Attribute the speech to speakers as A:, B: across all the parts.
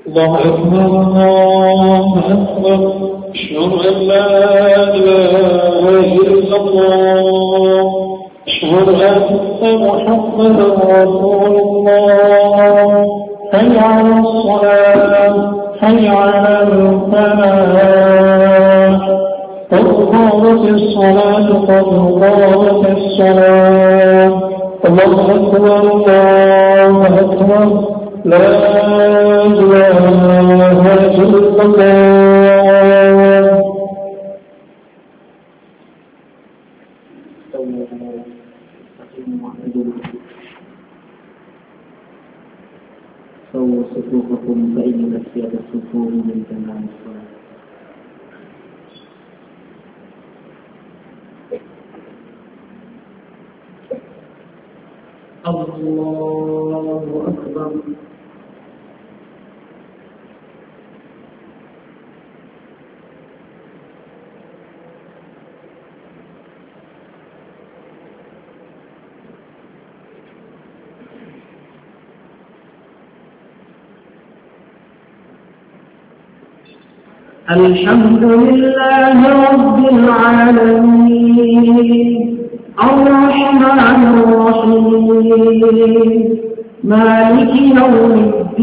A: الله أكبر الله أكبر أشهد أن لا إله إلا الله أشهد أن محمدا رسول الله حي على الصلاة حي على الفلاح قد قامت الصلاة قد قامت الصلاة الله أكبر الله أكبر لا إله إلا الله.
B: سووا صفوفكم فإن أسياد الصفوف من تمام الصلاة. الله أكبر. الحمد لله رب العالمين الرحمن الرحيم مالك يوم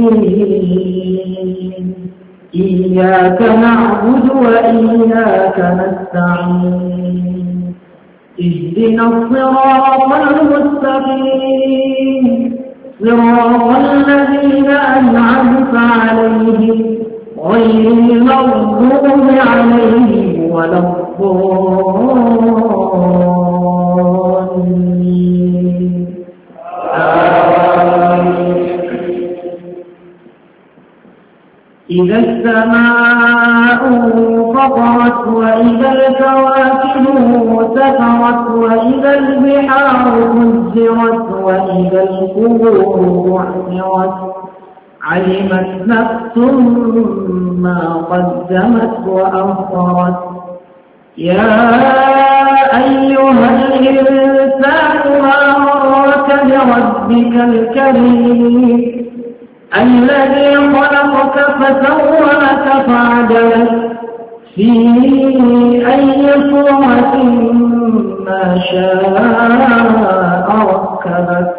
B: الدين إياك نعبد وإياك نستعين اهدنا الصراط المستقيم صراط الذين أنعمت عليهم غير المغضوب عليهم ولا الضالين. إذا السماء انفطرت وإذا الكواكب انتثرت وإذا البحار فجرت وإذا القبور بعثرت علمت نفس ما قدمت وأخرت. يا أيها الإنسان ما غرك بربك الكريم الذي خلقك فسواك فعدلك في أي صورة ما شاء ركبك.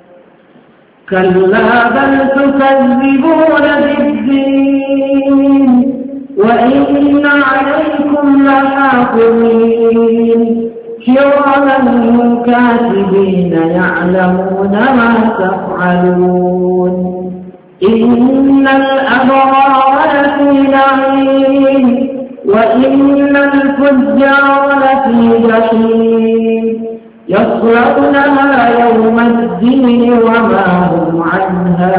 B: كلا بل تكذبون بالدين وإن عليكم لحافظين كراما كاتبين يعلمون ما تفعلون. إن الأبرار لفي نعيم وإن الفجار لفي جحيم يصلونها يوم الدين وما هم عنها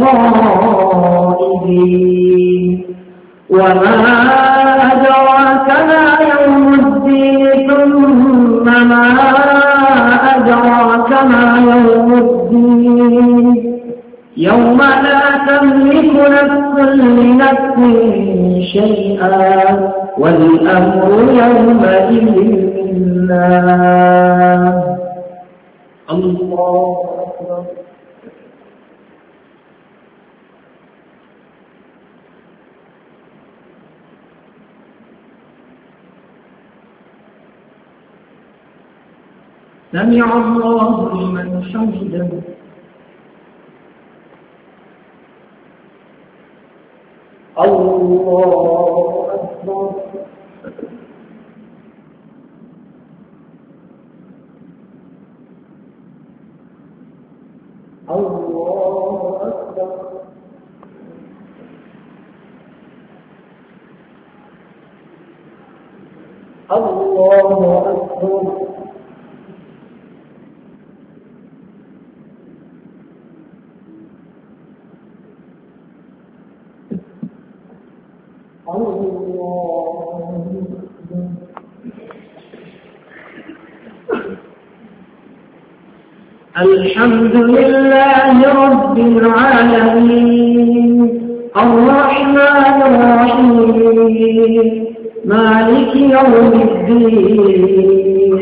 B: بغائبين. وما أدراك ما يوم الدين ثم ما أدراك ما يوم الدين يوم لا تملك نفس لنفس شيئا والأمر يومئذ لله. الله أكبر. سمع الله لمن حمده. الله أكبر. الله أكبر. الله أكبر. الحمد لله رب العالمين الرحمن الرحيم مالك يوم الدين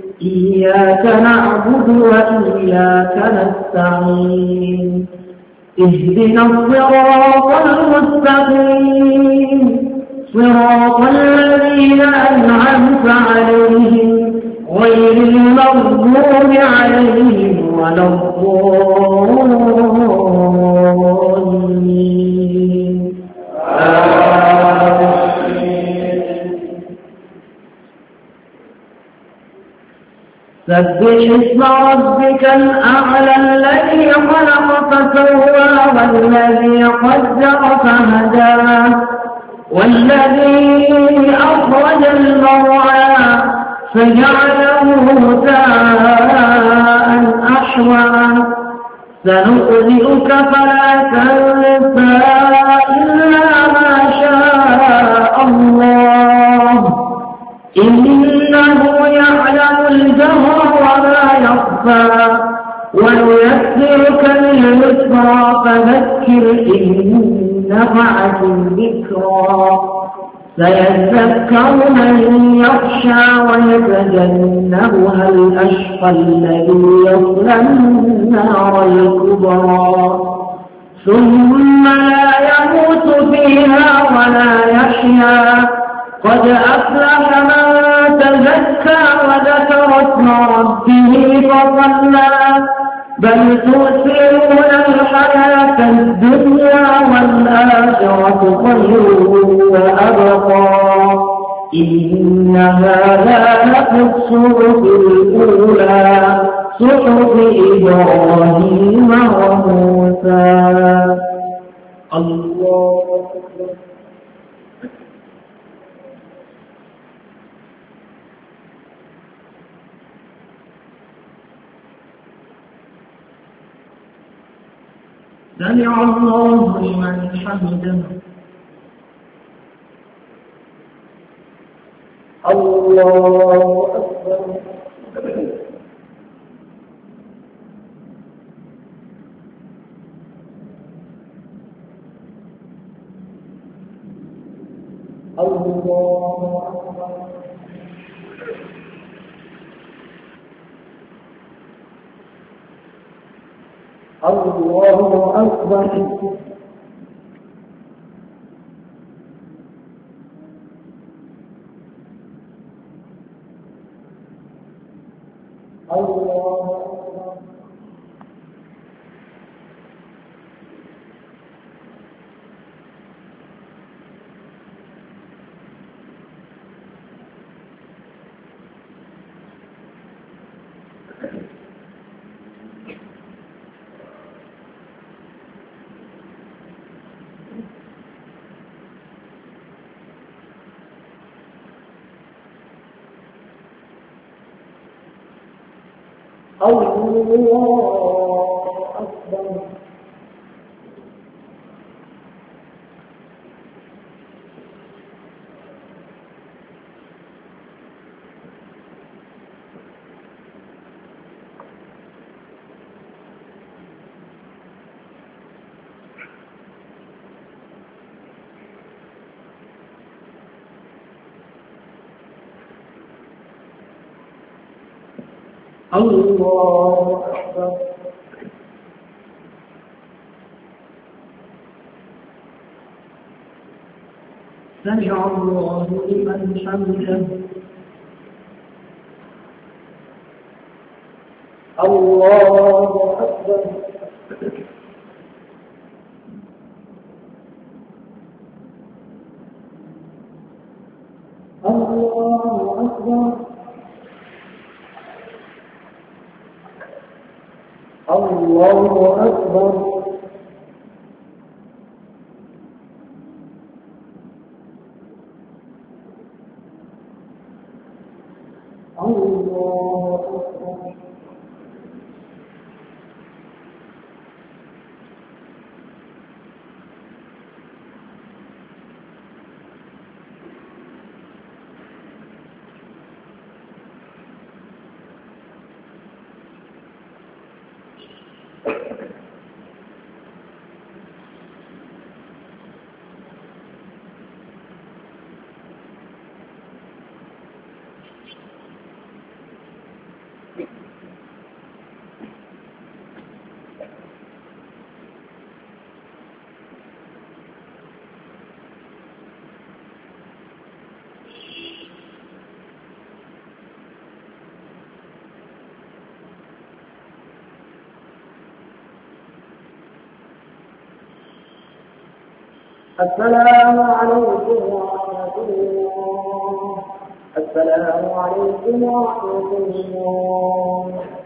B: إياك نعبد وإياك نستعين
C: اهدنا الصراط المستقيم صراط الذين أنعمت عليهم غير المغضوب عليهم ولا الضالين. سبح اسم ربك الأعلى الذي خلق فسوى والذي قدر فهدى والذي أخرج المرعى فجعله غثاء أحوى سنقرئك فلا تنسى إلا ما شاء الله إنه يعلم الجهر وما يخفى ونيسرك لليسرى فذكر إن نفعت الذكرى سيذكر من يخشى ويتجنبها الأشقى الذي يصلى النار الكبرى ثم لا يموت فيها ولا يحيا قد أفلح من تزكى وذكر اسم ربه فصلى بل تؤثرون الحياة الدنيا والآخرة خير وأبقى إن هذا لفي الصحف الأولى صحف إبراهيم وموسى. الله أكبر. سمع الله لمن حمده. الله أكبر. الله أكبر. الله أكبر. الله أكبر. سمع الله لمن حمده. الله أكبر. الله أكبر. الله أكبر. الله أكبر. السلام عليكم ورحمة الله. السلام عليكم ورحمة الله.